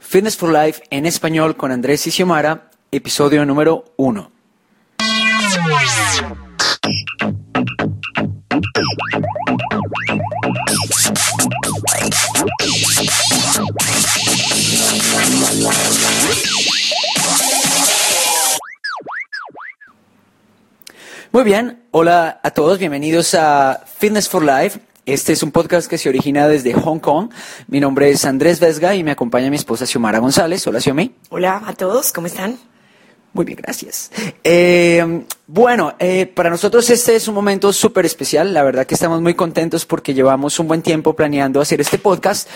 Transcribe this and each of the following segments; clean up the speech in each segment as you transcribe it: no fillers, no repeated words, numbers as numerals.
Fitness for Life en español con Andrés y Xiomara, episodio número 1. Muy bien, hola a todos, bienvenidos a Fitness for Life. Este es un podcast que se origina desde Hong Kong. Mi nombre es Andrés Vesga y me acompaña mi esposa Xiomara González. Hola, Xiomi. Hola a todos, ¿cómo están? Muy bien, gracias. Para nosotros este es un momento súper especial. La verdad que estamos muy contentos porque llevamos un buen tiempo planeando hacer este podcast.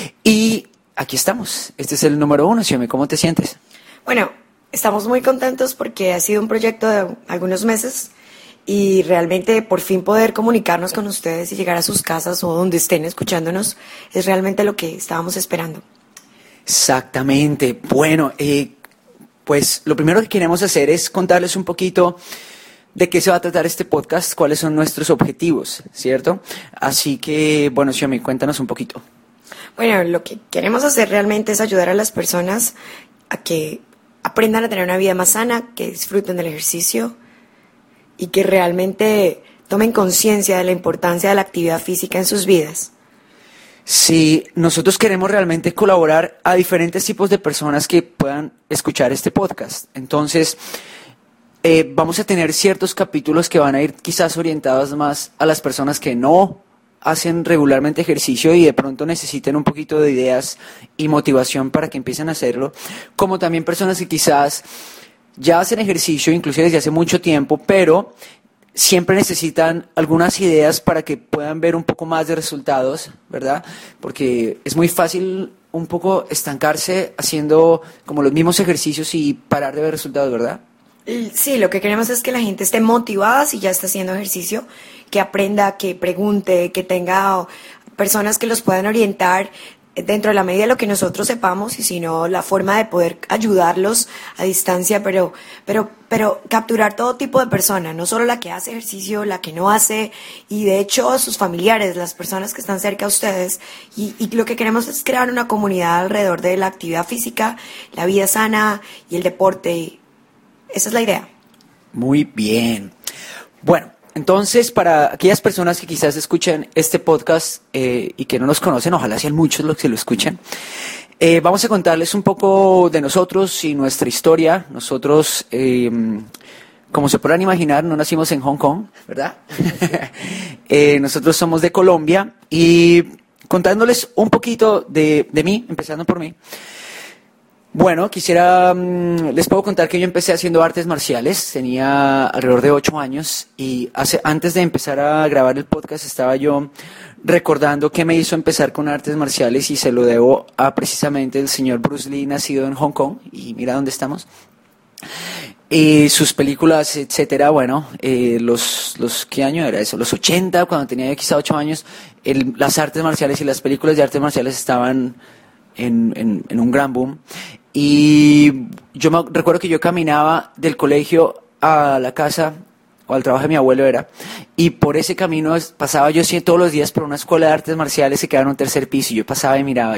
Y aquí estamos. Este es el número 1. Xiomi, ¿cómo te sientes? Bueno, estamos muy contentos porque ha sido un proyecto de algunos meses. Y realmente por fin poder comunicarnos con ustedes y llegar a sus casas o donde estén escuchándonos es realmente lo que estábamos esperando. Exactamente. Bueno, pues lo primero que queremos hacer es contarles un poquito de qué se va a tratar este podcast, cuáles son nuestros objetivos, ¿cierto? Así que, bueno, Xiomi, cuéntanos un poquito. Bueno, lo que queremos hacer realmente es ayudar a las personas a que aprendan a tener una vida más sana, que disfruten del ejercicio y que realmente tomen conciencia de la importancia de la actividad física en sus vidas. Sí, nosotros queremos realmente colaborar a diferentes tipos de personas que puedan escuchar este podcast. Entonces, vamos a tener ciertos capítulos que van a ir quizás orientados más a las personas que no hacen regularmente ejercicio y de pronto necesiten un poquito de ideas y motivación para que empiecen a hacerlo, como también personas que quizás ya hacen ejercicio, inclusive desde hace mucho tiempo, pero siempre necesitan algunas ideas para que puedan ver un poco más de resultados, ¿verdad? Porque es muy fácil un poco estancarse haciendo como los mismos ejercicios y parar de ver resultados, ¿verdad? Sí, lo que queremos es que la gente esté motivada si ya está haciendo ejercicio, que aprenda, que pregunte, que tenga personas que los puedan orientar dentro de la medida de lo que nosotros sepamos y si no, la forma de poder ayudarlos a distancia, pero capturar todo tipo de persona, no solo la que hace ejercicio, la que no hace, y de hecho a sus familiares, las personas que están cerca a ustedes, y lo que queremos es crear una comunidad alrededor de la actividad física, la vida sana y el deporte, y esa es la idea. Muy bien. Bueno, entonces, para aquellas personas que quizás escuchen este podcast y que no nos conocen, ojalá sean muchos los que lo escuchen, vamos a contarles un poco de nosotros y nuestra historia. Nosotros, como se podrán imaginar, no nacimos en Hong Kong, ¿verdad? Nosotros somos de Colombia y contándoles un poquito de mí, empezando por mí. Bueno, les puedo contar que yo empecé haciendo artes marciales, tenía alrededor de 8 años y antes de empezar a grabar el podcast estaba yo recordando qué me hizo empezar con artes marciales y se lo debo a precisamente el señor Bruce Lee, nacido en Hong Kong, y mira dónde estamos. Y sus películas, etcétera, bueno, ¿qué año era eso? Los 80, cuando tenía yo quizá 8 años, las artes marciales y las películas de artes marciales estaban en un gran boom. Y yo recuerdo que yo caminaba del colegio a la casa o al trabajo de mi abuelo y por ese camino pasaba yo todos los días por una escuela de artes marciales que quedaba en un tercer piso y yo pasaba y miraba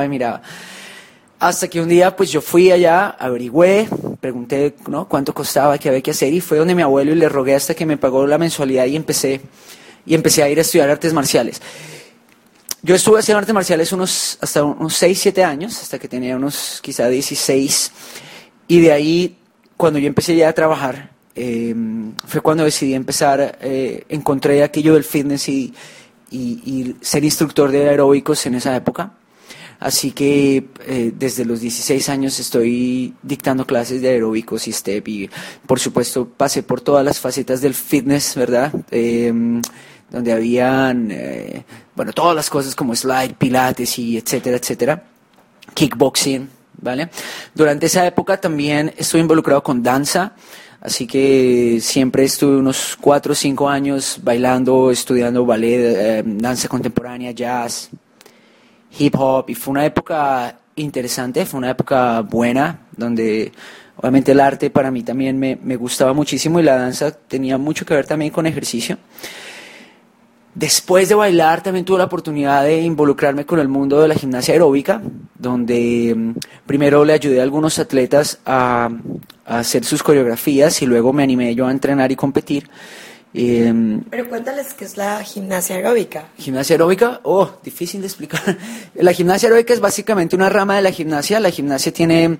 hasta que un día pues yo fui allá, averigüé, pregunté, ¿no?, cuánto costaba, qué había que hacer, y fue donde mi abuelo y le rogué hasta que me pagó la mensualidad y empecé a ir a estudiar artes marciales. Yo estuve haciendo artes marciales hasta unos 6, 7 años, hasta que tenía unos quizá 16. Y de ahí, cuando yo empecé ya a trabajar, fue cuando decidí empezar, encontré aquello del fitness y ser instructor de aeróbicos en esa época. Así que desde los 16 años estoy dictando clases de aeróbicos y step y, por supuesto, pasé por todas las facetas del fitness, ¿verdad? Donde habían, todas las cosas como slide, pilates y etcétera, etcétera, kickboxing, ¿vale? Durante esa época también estuve involucrado con danza, así que siempre estuve unos 4 o 5 años bailando, estudiando ballet, danza contemporánea, jazz, hip hop, y fue una época interesante, fue una época buena, donde obviamente el arte para mí también me gustaba muchísimo y la danza tenía mucho que ver también con ejercicio. Después de bailar también tuve la oportunidad de involucrarme con el mundo de la gimnasia aeróbica, donde primero le ayudé a algunos atletas a hacer sus coreografías y luego me animé yo a entrenar y competir. Pero cuéntales qué es la gimnasia aeróbica. Gimnasia aeróbica, difícil de explicar. La gimnasia aeróbica es básicamente una rama de la gimnasia. La gimnasia tiene,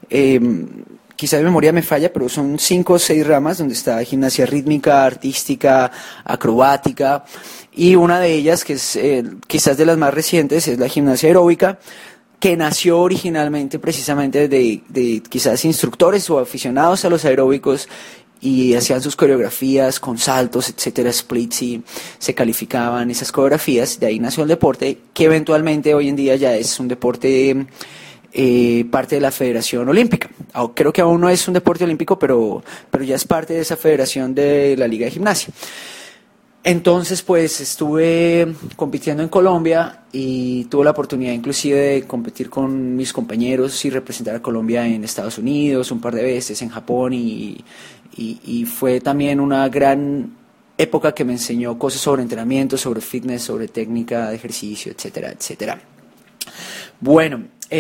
quizás de memoria me falla, pero son 5 o 6 ramas, donde está gimnasia rítmica, artística, acrobática, y una de ellas, que es quizás de las más recientes, es la gimnasia aeróbica, que nació originalmente precisamente de quizás instructores o aficionados a los aeróbicos, y hacían sus coreografías con saltos, etcétera, splits, y se calificaban esas coreografías. De ahí nació el deporte, que eventualmente hoy en día ya es un deporte parte de la Federación Olímpica. Creo que aún no es un deporte olímpico, pero ya es parte de esa federación de la Liga de Gimnasia. Entonces, pues estuve compitiendo en Colombia y tuve la oportunidad inclusive de competir con mis compañeros y representar a Colombia en Estados Unidos un par de veces, en Japón, y fue también una gran época que me enseñó cosas sobre entrenamiento, sobre fitness, sobre técnica de ejercicio, etcétera, etcétera. Bueno,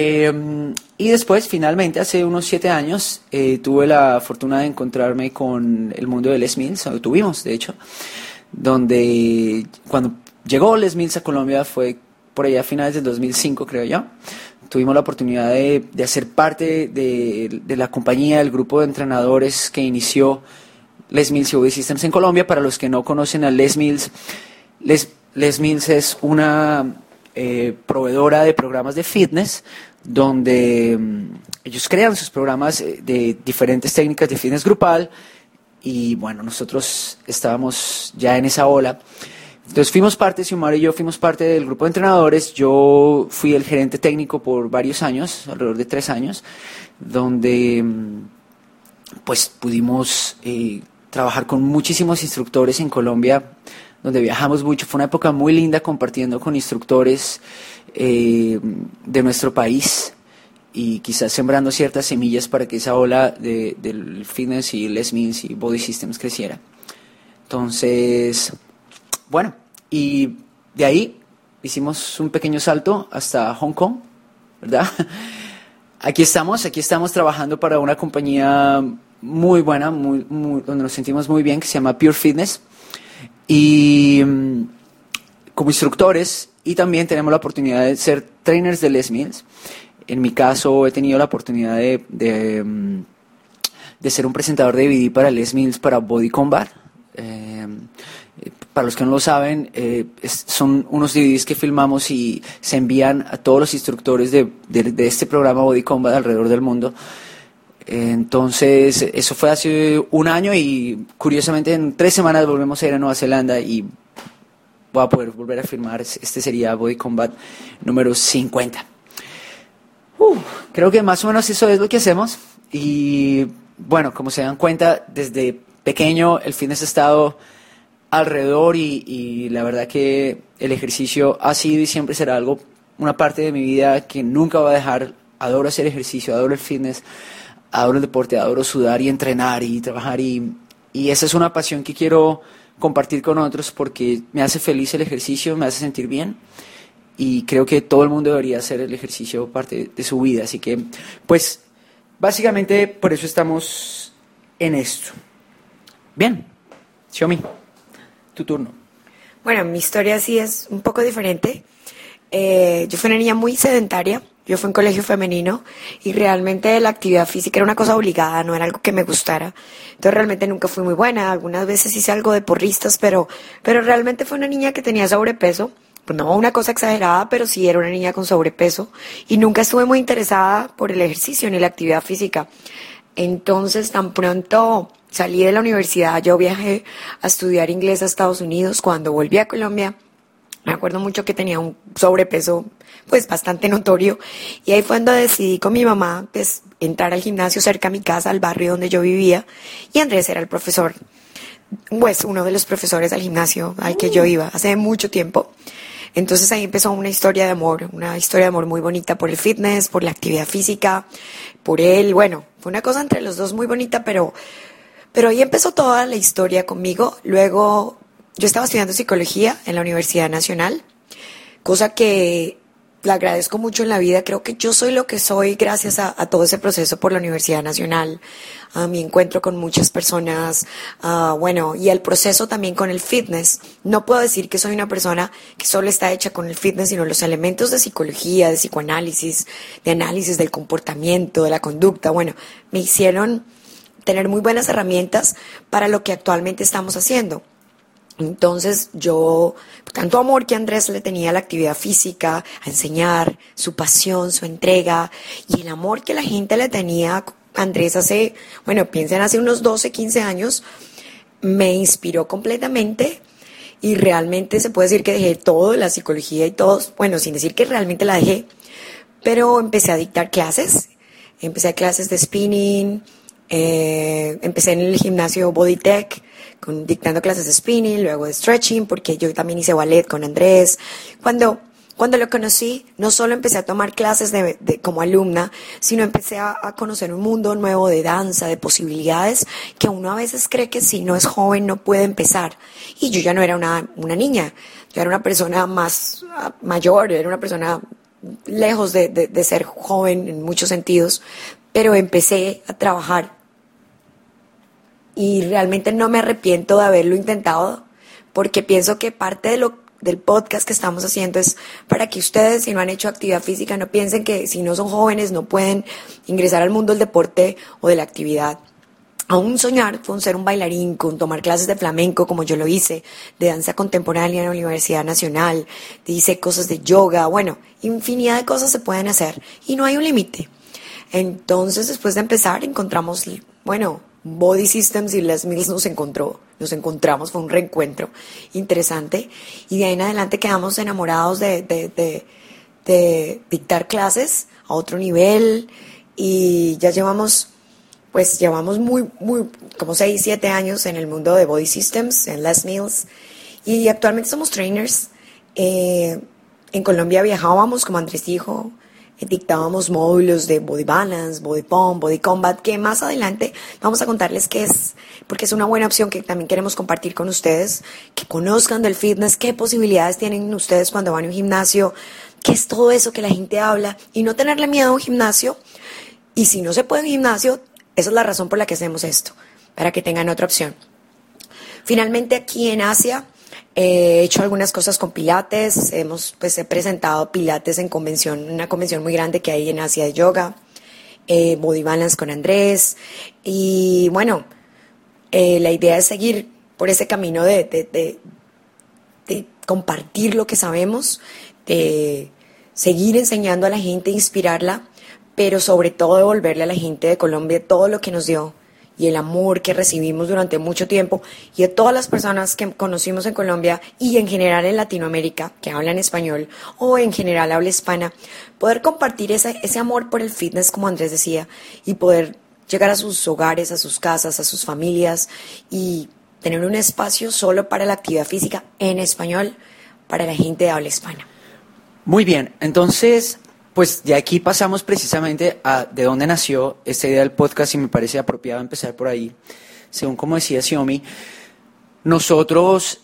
y después, finalmente, hace unos 7 años, tuve la fortuna de encontrarme con el mundo de Les Mills, o tuvimos, de hecho, donde cuando llegó Les Mills a Colombia fue por allá a finales del 2005, creo yo. Tuvimos la oportunidad de hacer parte de la compañía, del grupo de entrenadores que inició Les Mills y Body Systems en Colombia. Para los que no conocen a Les Mills, Les Mills es una proveedora de programas de fitness, donde ellos crean sus programas de diferentes técnicas de fitness grupal. Y bueno, nosotros estábamos ya en esa ola. Entonces fuimos parte, Xiomara y yo fuimos parte del grupo de entrenadores. Yo fui el gerente técnico por varios años, alrededor de 3 años, donde pues pudimos trabajar con muchísimos instructores en Colombia, donde viajamos mucho. Fue una época muy linda compartiendo con instructores de nuestro país, y quizás sembrando ciertas semillas para que esa ola del fitness y Les Mills y Body Systems creciera. Entonces, bueno, y de ahí hicimos un pequeño salto hasta Hong Kong, ¿verdad? Aquí estamos trabajando para una compañía muy buena, donde nos sentimos muy bien, que se llama Pure Fitness, y como instructores, y también tenemos la oportunidad de ser trainers de Les Mills. En mi caso, he tenido la oportunidad de ser un presentador de DVD para Les Mills, para Body Combat. Para los que no lo saben, son unos DVDs que filmamos y se envían a todos los instructores de este programa Body Combat alrededor del mundo. Entonces, eso fue hace 1 año, y curiosamente en 3 semanas volvemos a ir a Nueva Zelanda y voy a poder volver a filmar. Este sería Body Combat número 50. Creo que más o menos eso es lo que hacemos. Y bueno, como se dan cuenta, desde pequeño el fitness ha estado alrededor, y la verdad que el ejercicio ha sido y siempre será una parte de mi vida que nunca voy a dejar. Adoro hacer ejercicio, adoro el fitness, adoro el deporte, adoro sudar y entrenar y trabajar, y esa es una pasión que quiero compartir con otros, porque me hace feliz el ejercicio, me hace sentir bien. Y creo que todo el mundo debería hacer el ejercicio parte de su vida. Así que, pues, básicamente por eso estamos en esto. Bien, Xiomi, tu turno. Bueno, mi historia sí es un poco diferente. Yo fui una niña muy sedentaria. Yo fui en colegio femenino y realmente la actividad física era una cosa obligada, no era algo que me gustara. Entonces realmente nunca fui muy buena. Algunas veces hice algo de porristas, pero realmente fue una niña que tenía sobrepeso. Pues no una cosa exagerada, pero sí era una niña con sobrepeso, y nunca estuve muy interesada por el ejercicio ni la actividad física. Entonces, tan pronto salí de la universidad, yo viajé a estudiar inglés a Estados Unidos. Cuando volví a Colombia, me acuerdo mucho que tenía un sobrepeso pues bastante notorio, y ahí fue cuando decidí con mi mamá pues entrar al gimnasio cerca a mi casa, al barrio donde yo vivía, y Andrés era el profesor, pues uno de los profesores al gimnasio al que yo iba hace mucho tiempo. Entonces ahí empezó una historia de amor muy bonita por el fitness, por la actividad física, por él. Bueno, fue una cosa entre los dos muy bonita, pero ahí empezó toda la historia conmigo. Luego yo estaba estudiando psicología en la Universidad Nacional, cosa que le agradezco mucho en la vida. Creo que yo soy lo que soy gracias a todo ese proceso por la Universidad Nacional, a mi encuentro con muchas personas, bueno, y el proceso también con el fitness. No puedo decir que soy una persona que solo está hecha con el fitness, sino los elementos de psicología, de psicoanálisis, de análisis del comportamiento, de la conducta, bueno, me hicieron tener muy buenas herramientas para lo que actualmente estamos haciendo. Entonces yo, tanto amor que Andrés le tenía a la actividad física, a enseñar, su pasión, su entrega, y el amor que la gente le tenía a Andrés hace, bueno, piensen hace unos 12, 15 años, me inspiró completamente y realmente se puede decir que dejé todo, la psicología y todo, bueno, sin decir que realmente la dejé, pero empecé a dictar clases, empecé a clases de spinning, empecé en el gimnasio Bodytech, dictando clases de spinning, luego de stretching, porque yo también hice ballet con Andrés. Cuando lo conocí, no solo empecé a tomar clases como alumna, sino empecé a conocer un mundo nuevo de danza, de posibilidades, que uno a veces cree que si no es joven no puede empezar. Y yo ya no era una niña, yo era una persona más mayor, era una persona lejos de ser joven en muchos sentidos, pero empecé a trabajar. Y realmente no me arrepiento de haberlo intentado, porque pienso que parte del podcast que estamos haciendo es para que ustedes, si no han hecho actividad física, no piensen que si no son jóvenes no pueden ingresar al mundo del deporte o de la actividad. Aún soñar con ser un bailarín, con tomar clases de flamenco como yo lo hice, de danza contemporánea en la Universidad Nacional, hice cosas de yoga, bueno, infinidad de cosas se pueden hacer y no hay un límite. Entonces, después de empezar, encontramos, bueno, Body Systems y Les Mills nos encontramos, fue un reencuentro interesante y de ahí en adelante quedamos enamorados de dictar clases a otro nivel y ya llevamos muy, como 6, 7 años en el mundo de Body Systems, en Les Mills, y actualmente somos trainers. En Colombia viajábamos, como Andrés dijo, dictábamos módulos de Body Balance, Body Pump, Body Combat, que más adelante vamos a contarles qué es, porque es una buena opción que también queremos compartir con ustedes, que conozcan del fitness, qué posibilidades tienen ustedes cuando van a un gimnasio, qué es todo eso que la gente habla, y no tenerle miedo a un gimnasio. Y si no se puede en un gimnasio, esa es la razón por la que hacemos esto, para que tengan otra opción. Finalmente, aquí en Asia, he hecho algunas cosas con pilates, he presentado pilates en una convención muy grande que hay en Asia de yoga, Body Balance con Andrés, y bueno, la idea es seguir por ese camino de compartir lo que sabemos, de seguir enseñando a la gente, inspirarla, pero sobre todo devolverle a la gente de Colombia todo lo que nos dio y el amor que recibimos durante mucho tiempo, y a todas las personas que conocimos en Colombia y en general en Latinoamérica que hablan español o en general habla hispana, poder compartir ese amor por el fitness, como Andrés decía, y poder llegar a sus hogares, a sus casas, a sus familias y tener un espacio solo para la actividad física en español para la gente de habla hispana. Muy bien, entonces, pues de aquí pasamos precisamente a de dónde nació esta idea del podcast y me parece apropiado empezar por ahí. Según como decía Xiaomi, nosotros,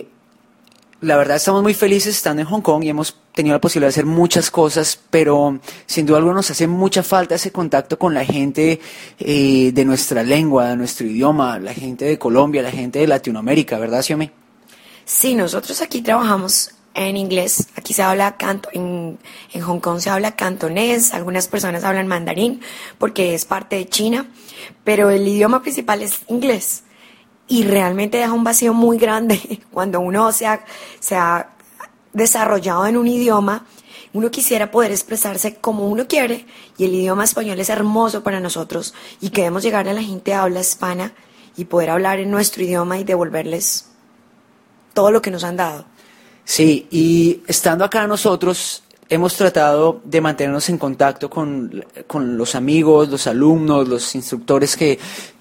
la verdad, estamos muy felices estando en Hong Kong y hemos tenido la posibilidad de hacer muchas cosas, pero sin duda alguna nos hace mucha falta ese contacto con la gente de nuestra lengua, de nuestro idioma, la gente de Colombia, la gente de Latinoamérica, ¿verdad, Xiaomi? Sí, nosotros aquí trabajamos en inglés. Aquí se habla en Hong Kong se habla cantonés, algunas personas hablan mandarín porque es parte de China, pero el idioma principal es inglés y realmente deja un vacío muy grande cuando uno se ha desarrollado en un idioma. Uno quisiera poder expresarse como uno quiere y el idioma español es hermoso para nosotros y queremos llegar a la gente de habla hispana y poder hablar en nuestro idioma y devolverles todo lo que nos han dado. Sí, y estando acá nosotros hemos tratado de mantenernos en contacto con los amigos, los alumnos, los instructores que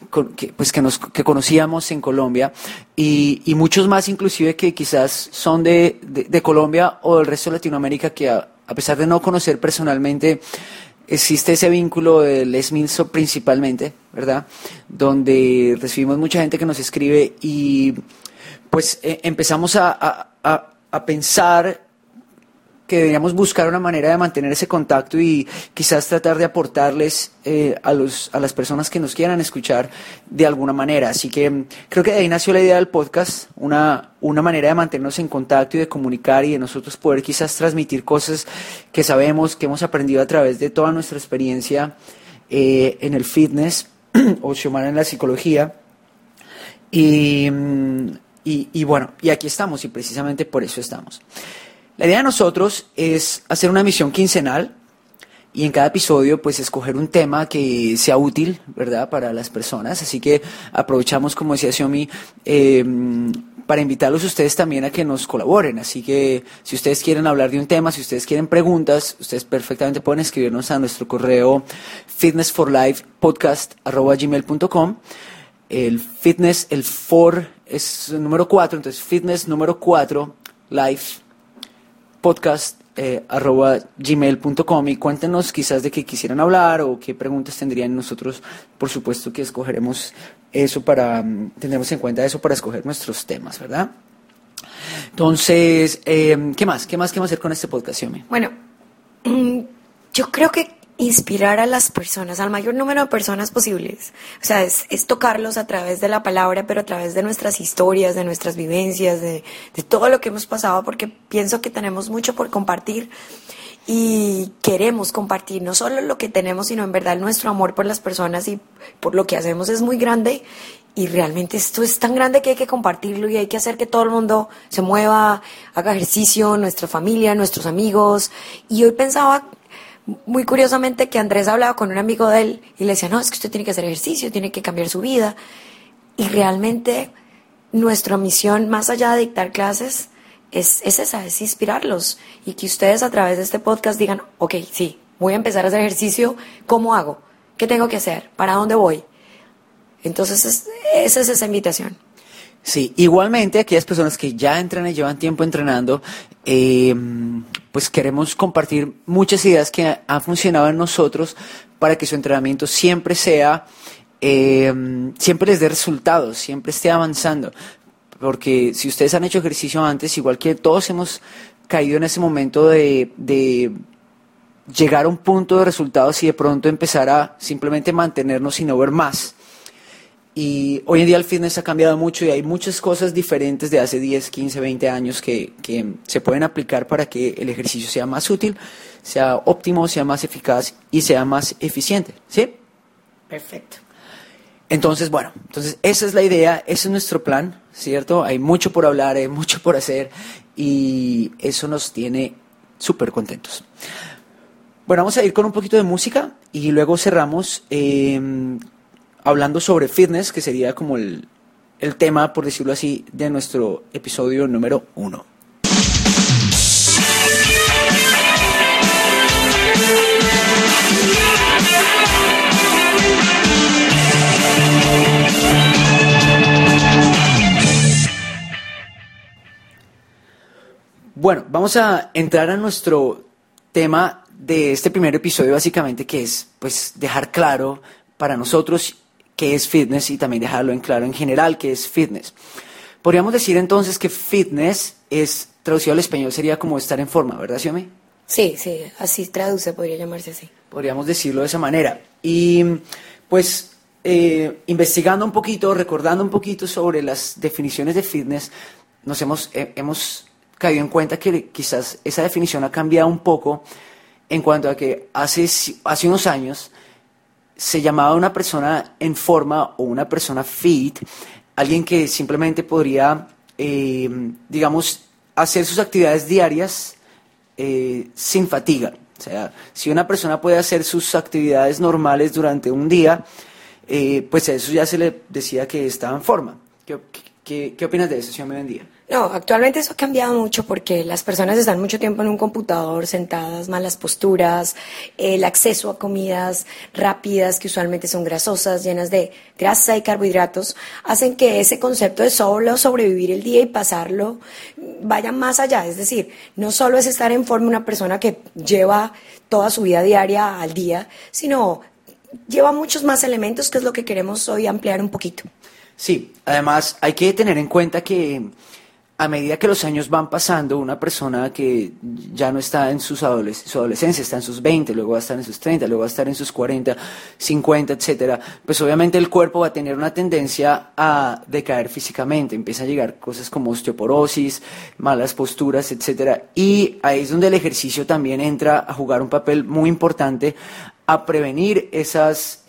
conocíamos en Colombia y muchos más inclusive que quizás son de Colombia o del resto de Latinoamérica que a pesar de no conocer personalmente existe ese vínculo de Les Mills principalmente, ¿verdad? Donde recibimos mucha gente que nos escribe y pues empezamos a pensar que deberíamos buscar una manera de mantener ese contacto y quizás tratar de aportarles a las personas que nos quieran escuchar de alguna manera. Así que creo que de ahí nació la idea del podcast, una manera de mantenernos en contacto y de comunicar y de nosotros poder quizás transmitir cosas que sabemos, que hemos aprendido a través de toda nuestra experiencia en el fitness o Xiomara en la psicología. Y bueno, y aquí estamos y precisamente por eso estamos. La idea de nosotros es hacer una emisión quincenal y en cada episodio pues escoger un tema que sea útil, ¿verdad?, para las personas. Así que aprovechamos, como decía Xiomi, para invitarlos a ustedes también a que nos colaboren. Así que si ustedes quieren hablar de un tema, si ustedes quieren preguntas, ustedes perfectamente pueden escribirnos a nuestro correo fitnessforlifepodcast@gmail.com. El fitness, el for es el número 4, entonces fitness número 4, life podcast@gmail.com y cuéntenos quizás de qué quisieran hablar o qué preguntas tendrían. Nosotros, por supuesto que escogeremos eso tendremos en cuenta eso para escoger nuestros temas, ¿verdad? Entonces, ¿qué más? ¿Qué más queremos hacer con este podcast, Yomi? Bueno, yo creo que inspirar a las personas, al mayor número de personas posibles. O sea, es tocarlos a través de la palabra, pero a través de nuestras historias, de nuestras vivencias, de todo lo que hemos pasado, porque pienso que tenemos mucho por compartir y queremos compartir no solo lo que tenemos, sino en verdad nuestro amor por las personas y por lo que hacemos es muy grande. Y realmente esto es tan grande que hay que compartirlo y hay que hacer que todo el mundo se mueva, haga ejercicio, nuestra familia, nuestros amigos. Y hoy pensaba muy curiosamente que Andrés hablaba con un amigo de él y le decía, no, es que usted tiene que hacer ejercicio, tiene que cambiar su vida. Y realmente nuestra misión, más allá de dictar clases, es esa, es inspirarlos. Y que ustedes a través de este podcast digan, ok, sí, voy a empezar a hacer ejercicio, ¿cómo hago? ¿Qué tengo que hacer? ¿Para dónde voy? Entonces, esa es esa invitación. Sí, igualmente aquellas personas que ya entrenan y llevan tiempo entrenando, pues queremos compartir muchas ideas que han funcionado en nosotros para que su entrenamiento siempre sea, siempre les dé resultados, siempre esté avanzando. Porque si ustedes han hecho ejercicio antes, igual que todos hemos caído en ese momento de llegar a un punto de resultados y de pronto empezar a simplemente mantenernos y no ver más. Y hoy en día el fitness ha cambiado mucho y hay muchas cosas diferentes de hace 10, 15, 20 años que se pueden aplicar para que el ejercicio sea más útil, sea óptimo, sea más eficaz y sea más eficiente, ¿sí? Perfecto. Entonces, bueno, esa es la idea, ese es nuestro plan, ¿cierto? Hay mucho por hablar, hay mucho por hacer y eso nos tiene súper contentos. Bueno, vamos a ir con un poquito de música y luego cerramos hablando sobre fitness, que sería como el tema, por decirlo así, de nuestro episodio número 1. Bueno, vamos a entrar a nuestro tema de este primer episodio, básicamente, que es pues dejar claro para nosotros qué es fitness y también dejarlo en claro en general qué es fitness. Podríamos decir entonces que fitness es, traducido al español, sería como estar en forma, ¿verdad, Xiomí? Sí, así traduce, podría llamarse así. Podríamos decirlo de esa manera. Y pues investigando un poquito, recordando un poquito sobre las definiciones de fitness, nos hemos caído en cuenta que quizás esa definición ha cambiado un poco en cuanto a que hace unos años se llamaba una persona en forma o una persona fit, alguien que simplemente podría, digamos, hacer sus actividades diarias sin fatiga. O sea, si una persona puede hacer sus actividades normales durante un día, pues a eso ya se le decía que estaba en forma. ¿Qué opinas de eso, señor Mendía? No, actualmente eso ha cambiado mucho porque las personas están mucho tiempo en un computador sentadas, malas posturas, el acceso a comidas rápidas que usualmente son grasosas, llenas de grasa y carbohidratos, hacen que ese concepto de solo sobrevivir el día y pasarlo vaya más allá. Es decir, no solo es estar en forma una persona que lleva toda su vida diaria al día, sino lleva muchos más elementos, que es lo que queremos hoy ampliar un poquito. Sí, además hay que tener en cuenta que a medida que los años van pasando, una persona que ya no está en su adolescencia, está en sus 20, luego va a estar en sus 30, luego va a estar en sus 40, 50, etcétera, pues obviamente el cuerpo va a tener una tendencia a decaer físicamente, empiezan a llegar cosas como osteoporosis, malas posturas, etcétera, y ahí es donde el ejercicio también entra a jugar un papel muy importante a prevenir esas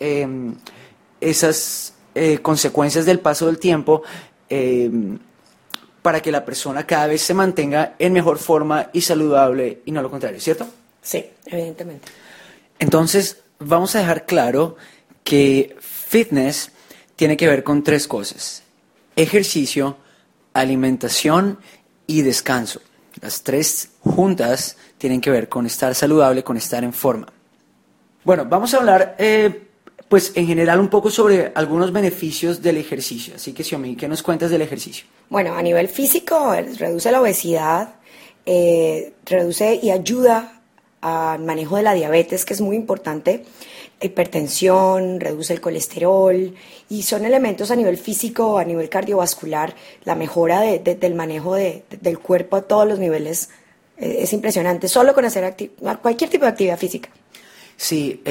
consecuencias del paso del tiempo, para que la persona cada vez se mantenga en mejor forma y saludable y no lo contrario, ¿cierto? Sí, evidentemente. Entonces, vamos a dejar claro que fitness tiene que ver con 3 cosas: ejercicio, alimentación y descanso. Las 3 juntas tienen que ver con estar saludable, con estar en forma. Bueno, vamos a hablar pues en general un poco sobre algunos beneficios del ejercicio. Así que, Xiaomi, ¿qué nos cuentas del ejercicio? Bueno, a nivel físico, reduce la obesidad, reduce y ayuda al manejo de la diabetes, que es muy importante, hipertensión, reduce el colesterol, y son elementos a nivel físico, a nivel cardiovascular, la mejora del manejo del cuerpo a todos los niveles. Es impresionante, solo con hacer cualquier tipo de actividad física. Sí,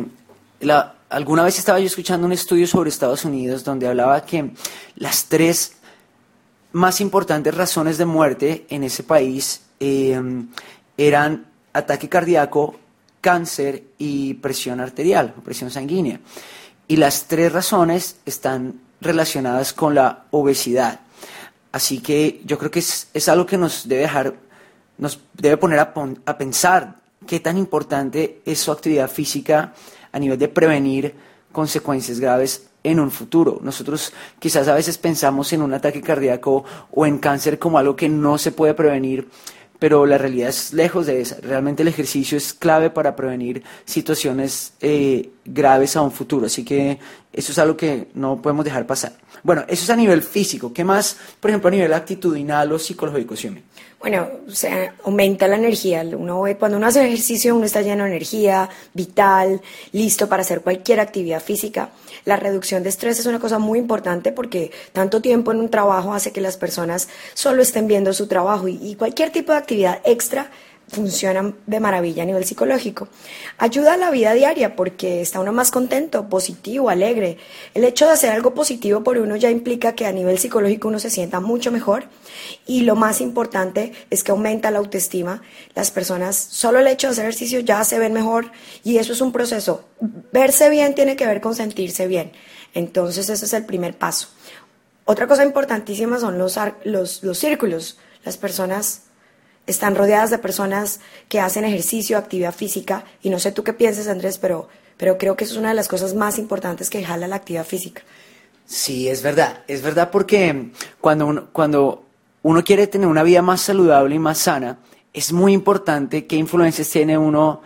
alguna vez estaba yo escuchando un estudio sobre Estados Unidos donde hablaba que las 3 más importantes razones de muerte en ese país eran ataque cardíaco, cáncer y presión arterial, o presión sanguínea. Y las 3 razones están relacionadas con la obesidad. Así que yo creo que es algo que nos debe poner a pensar qué tan importante es su actividad física a nivel de prevenir consecuencias graves en un futuro. Nosotros quizás a veces pensamos en un ataque cardíaco o en cáncer como algo que no se puede prevenir, pero la realidad es lejos de esa. Realmente el ejercicio es clave para prevenir situaciones graves a un futuro, así que eso es algo que no podemos dejar pasar. Bueno, eso es a nivel físico. ¿Qué más, por ejemplo, a nivel actitudinal o psicológico, Xiaomi? Bueno, aumenta la energía. Cuando uno hace ejercicio, uno está lleno de energía, vital, listo para hacer cualquier actividad física. La reducción de estrés es una cosa muy importante porque tanto tiempo en un trabajo hace que las personas solo estén viendo su trabajo y cualquier tipo de actividad extra funciona de maravilla a nivel psicológico. Ayuda a la vida diaria porque está uno más contento, positivo, alegre. El hecho de hacer algo positivo por uno ya implica que a nivel psicológico uno se sienta mucho mejor, y lo más importante es que aumenta la autoestima. Las personas, solo el hecho de hacer ejercicio ya se ven mejor, y eso es un proceso. Verse bien tiene que ver con sentirse bien. Entonces ese es el primer paso. Otra cosa importantísima son los círculos. Las personas están rodeadas de personas que hacen ejercicio, actividad física, y no sé tú qué piensas, Andrés, pero creo que eso es una de las cosas más importantes que jala la actividad física. Sí, es verdad porque cuando uno quiere tener una vida más saludable y más sana, es muy importante qué influencias tiene uno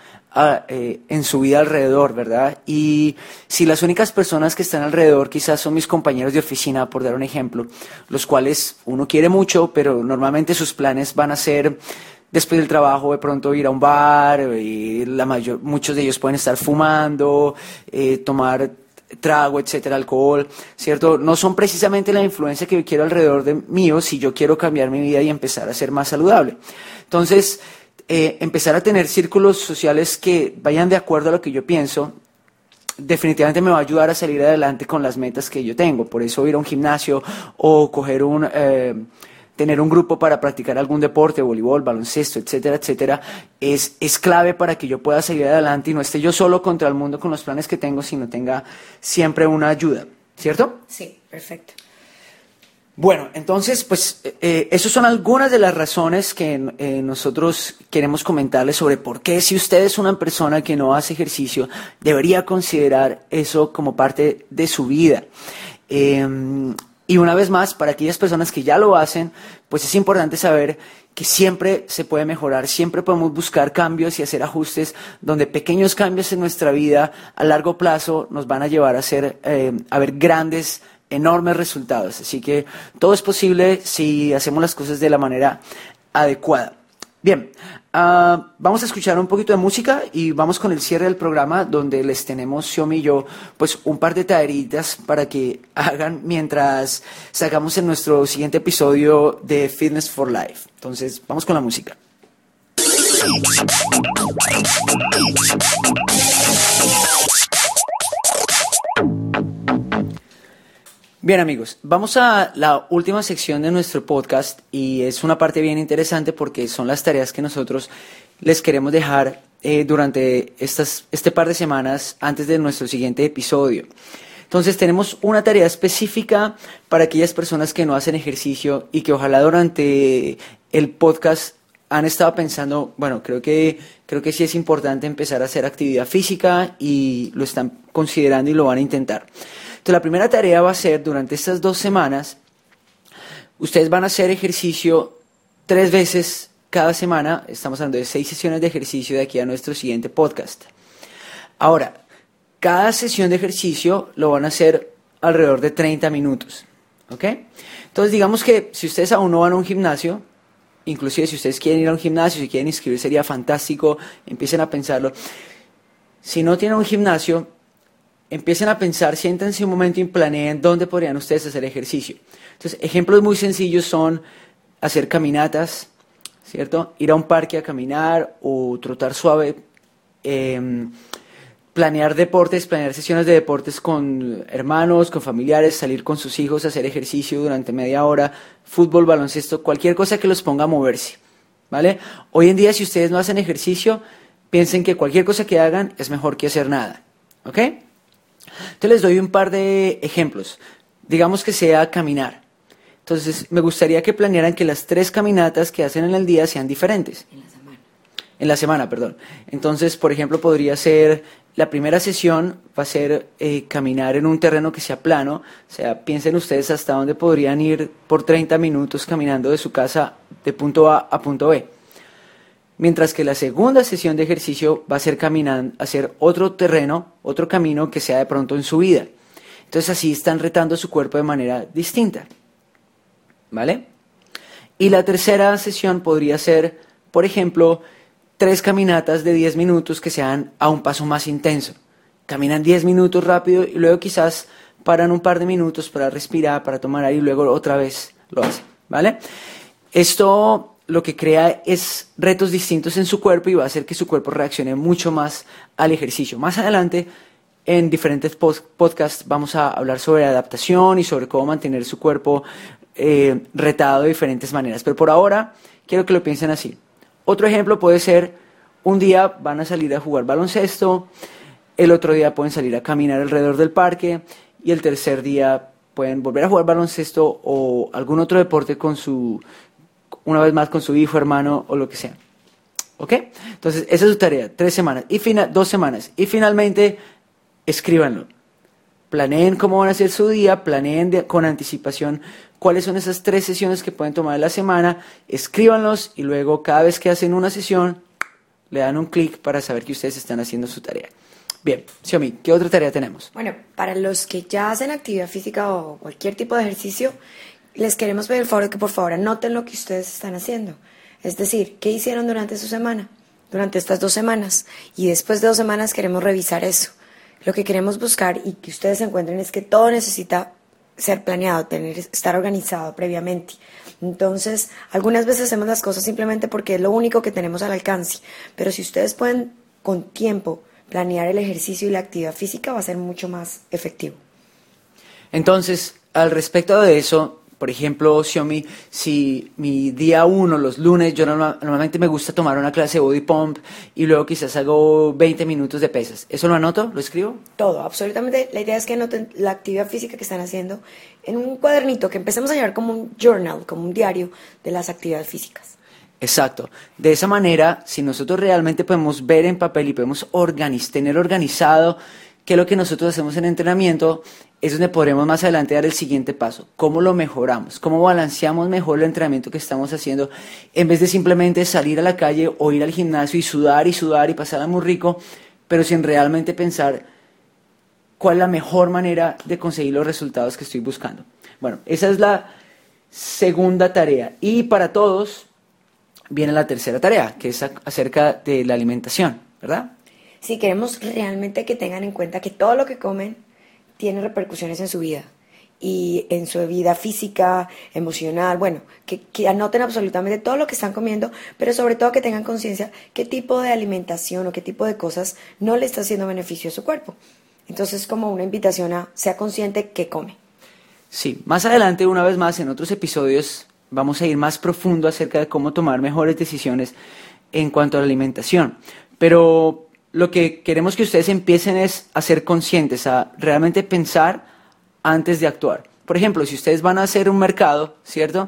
en su vida alrededor, ¿verdad? Y si las únicas personas que están alrededor quizás son mis compañeros de oficina, por dar un ejemplo, los cuales uno quiere mucho, pero normalmente sus planes van a ser después del trabajo de pronto ir a un bar, y muchos de ellos pueden estar fumando, tomar trago, etcétera, alcohol, ¿cierto? No son precisamente la influencia que yo quiero alrededor de mío si yo quiero cambiar mi vida y empezar a ser más saludable. Entonces, empezar a tener círculos sociales que vayan de acuerdo a lo que yo pienso, definitivamente me va a ayudar a salir adelante con las metas que yo tengo. Por eso ir a un gimnasio o tener un grupo para practicar algún deporte, voleibol, baloncesto, etcétera, etcétera, es clave para que yo pueda salir adelante y no esté yo solo contra el mundo con los planes que tengo, sino tenga siempre una ayuda, ¿cierto? Sí, perfecto. Bueno, entonces, pues, esas son algunas de las razones que nosotros queremos comentarles sobre por qué, si usted es una persona que no hace ejercicio, debería considerar eso como parte de su vida. Y una vez más, para aquellas personas que ya lo hacen, pues es importante saber que siempre se puede mejorar, siempre podemos buscar cambios y hacer ajustes, donde pequeños cambios en nuestra vida a largo plazo nos van a llevar a ver grandes, enormes resultados. Así que todo es posible si hacemos las cosas de la manera adecuada. Bien, vamos a escuchar un poquito de música y vamos con el cierre del programa donde les tenemos, Xiaomi y yo, pues un par de tareitas para que hagan mientras sacamos en nuestro siguiente episodio de Fitness for Life. Entonces, vamos con la música. Bien amigos, vamos a la última sección de nuestro podcast y es una parte bien interesante porque son las tareas que nosotros les queremos dejar durante este par de semanas antes de nuestro siguiente episodio. Entonces tenemos una tarea específica para aquellas personas que no hacen ejercicio y que ojalá durante el podcast han estado pensando, bueno, creo que sí es importante empezar a hacer actividad física y lo están considerando y lo van a intentar. Entonces la primera tarea va a ser, durante estas 2 semanas, ustedes van a hacer ejercicio 3 veces cada semana. Estamos hablando de 6 sesiones de ejercicio de aquí a nuestro siguiente podcast. Ahora, cada sesión de ejercicio lo van a hacer alrededor de 30 minutos. ¿Ok? Entonces digamos que si ustedes aún no van a un gimnasio, inclusive si ustedes quieren ir a un gimnasio, si quieren inscribirse sería fantástico, empiecen a pensarlo. Si no tienen un gimnasio, empiecen a pensar, siéntense un momento y planeen dónde podrían ustedes hacer ejercicio. Entonces, ejemplos muy sencillos son hacer caminatas, ¿cierto? Ir a un parque a caminar o trotar suave, planear deportes, planear sesiones de deportes con hermanos, con familiares, salir con sus hijos, hacer ejercicio durante media hora, fútbol, baloncesto, cualquier cosa que los ponga a moverse, ¿vale? Hoy en día, si ustedes no hacen ejercicio, piensen que cualquier cosa que hagan es mejor que hacer nada, ¿ok? Entonces les doy un par de ejemplos. Digamos que sea caminar. Entonces me gustaría que planearan que las 3 caminatas que hacen en el día sean diferentes. En la semana, perdón. Entonces, por ejemplo, podría ser, la primera sesión va a ser caminar en un terreno que sea plano. O sea, piensen ustedes hasta dónde podrían ir por 30 minutos caminando de su casa de punto A a punto B. Mientras que la segunda sesión de ejercicio va a ser hacer otro terreno, otro camino que sea de pronto en subida. Entonces así están retando su cuerpo de manera distinta. ¿Vale? Y la tercera sesión podría ser, por ejemplo, 3 caminatas de 10 minutos que sean a un paso más intenso. Caminan 10 minutos rápido y luego quizás paran un par de minutos para respirar, para tomar aire y luego otra vez lo hacen. ¿Vale? Esto lo que crea es retos distintos en su cuerpo y va a hacer que su cuerpo reaccione mucho más al ejercicio. Más adelante, en diferentes podcasts, vamos a hablar sobre adaptación y sobre cómo mantener su cuerpo retado de diferentes maneras. Pero por ahora, quiero que lo piensen así. Otro ejemplo puede ser, un día van a salir a jugar baloncesto, el otro día pueden salir a caminar alrededor del parque y el tercer día pueden volver a jugar baloncesto o algún otro deporte una vez más con su hijo, hermano o lo que sea. ¿Ok? Entonces, esa es su tarea, 3 semanas, 2 semanas. Y finalmente, escríbanlo. Planeen cómo van a ser su día, planeen con anticipación cuáles son esas 3 sesiones que pueden tomar en la semana, escríbanlos y luego cada vez que hacen una sesión, le dan un clic para saber que ustedes están haciendo su tarea. Bien, Xiaomi, ¿qué otra tarea tenemos? Bueno, para los que ya hacen actividad física o cualquier tipo de ejercicio, les queremos pedir el favor de que por favor anoten lo que ustedes están haciendo. Es decir, ¿qué hicieron durante su semana? Durante estas 2 semanas. Y después de 2 semanas queremos revisar eso. Lo que queremos buscar y que ustedes encuentren es que todo necesita ser planeado, estar organizado previamente. Entonces, algunas veces hacemos las cosas simplemente porque es lo único que tenemos al alcance. Pero si ustedes pueden con tiempo planear el ejercicio y la actividad física, va a ser mucho más efectivo. Entonces, al respecto de eso, por ejemplo, Xiaomi, si mi día 1, los lunes, yo normalmente me gusta tomar una clase de body pump y luego quizás hago 20 minutos de pesas. ¿Eso lo anoto? ¿Lo escribo? Todo, absolutamente. La idea es que anoten la actividad física que están haciendo en un cuadernito, que empecemos a llevar como un journal, como un diario de las actividades físicas. Exacto. De esa manera, si nosotros realmente podemos ver en papel y podemos tener organizado qué es lo que nosotros hacemos en entrenamiento, es donde podremos más adelante dar el siguiente paso. ¿Cómo lo mejoramos? ¿Cómo balanceamos mejor el entrenamiento que estamos haciendo? En vez de simplemente salir a la calle o ir al gimnasio y sudar y pasarla muy rico, pero sin realmente pensar cuál es la mejor manera de conseguir los resultados que estoy buscando. Bueno, esa es la segunda tarea. Y para todos, viene la tercera tarea, que es acerca de la alimentación, ¿verdad? Sí, queremos realmente que tengan en cuenta que todo lo que comen tiene repercusiones en su vida y en su vida física, emocional, bueno, que anoten absolutamente todo lo que están comiendo, pero sobre todo que tengan conciencia qué tipo de alimentación o qué tipo de cosas no le está haciendo beneficio a su cuerpo. Entonces, como una invitación a sea consciente qué come. Sí, más adelante, una vez más, en otros episodios, vamos a ir más profundo acerca de cómo tomar mejores decisiones en cuanto a la alimentación. Pero lo que queremos que ustedes empiecen es a ser conscientes, a realmente pensar antes de actuar. Por ejemplo, si ustedes van a hacer un mercado, ¿cierto?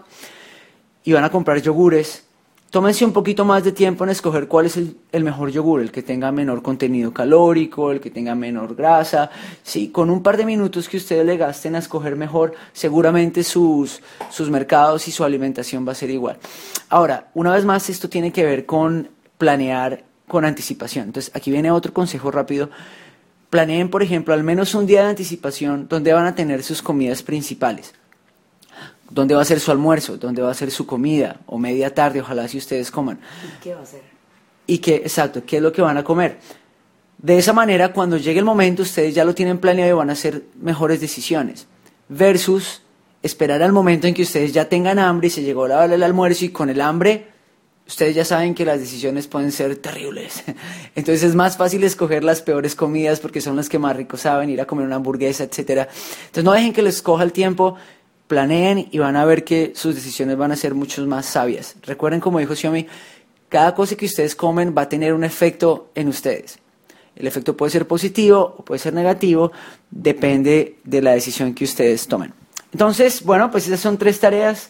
Y van a comprar yogures, tómense un poquito más de tiempo en escoger cuál es el mejor yogur, el que tenga menor contenido calórico, el que tenga menor grasa. Sí, con un par de minutos que ustedes le gasten a escoger mejor, seguramente sus mercados y su alimentación va a ser igual. Ahora, una vez más, esto tiene que ver con planear con anticipación. Entonces, aquí viene otro consejo rápido. Planeen, por ejemplo, al menos un día de anticipación donde van a tener sus comidas principales. ¿Dónde va a ser su almuerzo? ¿Dónde va a ser su comida? O media tarde, ojalá si ustedes coman. ¿Y qué va a ser? Exacto, ¿qué es lo que van a comer? De esa manera, cuando llegue el momento, ustedes ya lo tienen planeado y van a hacer mejores decisiones. Versus esperar al momento en que ustedes ya tengan hambre y se llegó la hora del almuerzo y con el hambre, ustedes ya saben que las decisiones pueden ser terribles. Entonces es más fácil escoger las peores comidas porque son las que más rico saben, ir a comer una hamburguesa, etc. Entonces no dejen que les coja el tiempo. Planeen y van a ver que sus decisiones van a ser mucho más sabias. Recuerden, como dijo Xiaomi, cada cosa que ustedes comen va a tener un efecto en ustedes. El efecto puede ser positivo o puede ser negativo, depende de la decisión que ustedes tomen. Entonces, bueno, pues esas son 3 tareas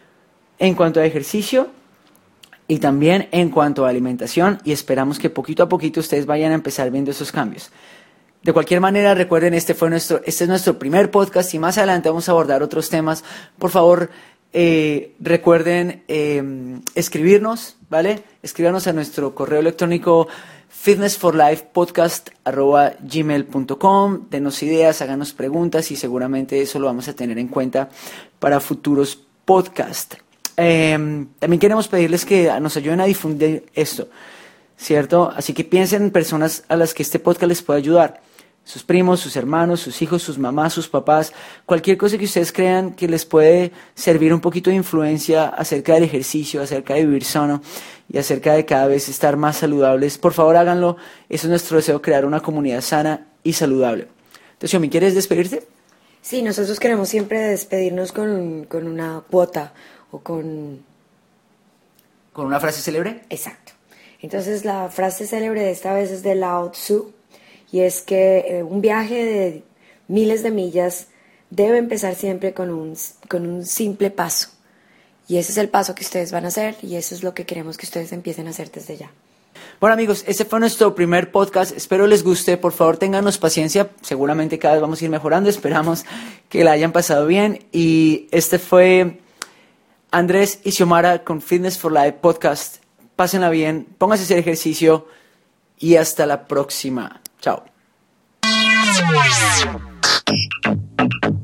en cuanto a ejercicio y también en cuanto a alimentación, y esperamos que poquito a poquito ustedes vayan a empezar viendo esos cambios. De cualquier manera, recuerden, este es nuestro primer podcast y más adelante vamos a abordar otros temas. Por favor, recuerden escribirnos, ¿vale? Escríbanos a nuestro correo electrónico fitnessforlife.podcast@gmail.com. Denos ideas, háganos preguntas y seguramente eso lo vamos a tener en cuenta para futuros podcasts. También queremos pedirles que nos ayuden a difundir esto, ¿cierto? Así que piensen en personas a las que este podcast les puede ayudar. Sus primos, sus hermanos, sus hijos, sus mamás, sus papás, cualquier cosa que ustedes crean que les puede servir un poquito de influencia acerca del ejercicio, acerca de vivir sano y acerca de cada vez estar más saludables. Por favor, háganlo. Eso es nuestro deseo, crear una comunidad sana y saludable. Entonces, Xiaomi, ¿quieres despedirte? Sí, nosotros queremos siempre despedirnos con una cuota o con... ¿Con una frase célebre? Exacto. Entonces la frase célebre de esta vez es de Lao Tzu y es que un viaje de miles de millas debe empezar siempre con un simple paso. Y ese es el paso que ustedes van a hacer y eso es lo que queremos que ustedes empiecen a hacer desde ya. Bueno, amigos, este fue nuestro primer podcast. Espero les guste. Por favor, ténganos paciencia. Seguramente cada vez vamos a ir mejorando. Esperamos que la hayan pasado bien. Y este fue Andrés y Xiomara con Fitness for Life Podcast. Pásenla bien, pónganse a hacer ejercicio y hasta la próxima. Chao.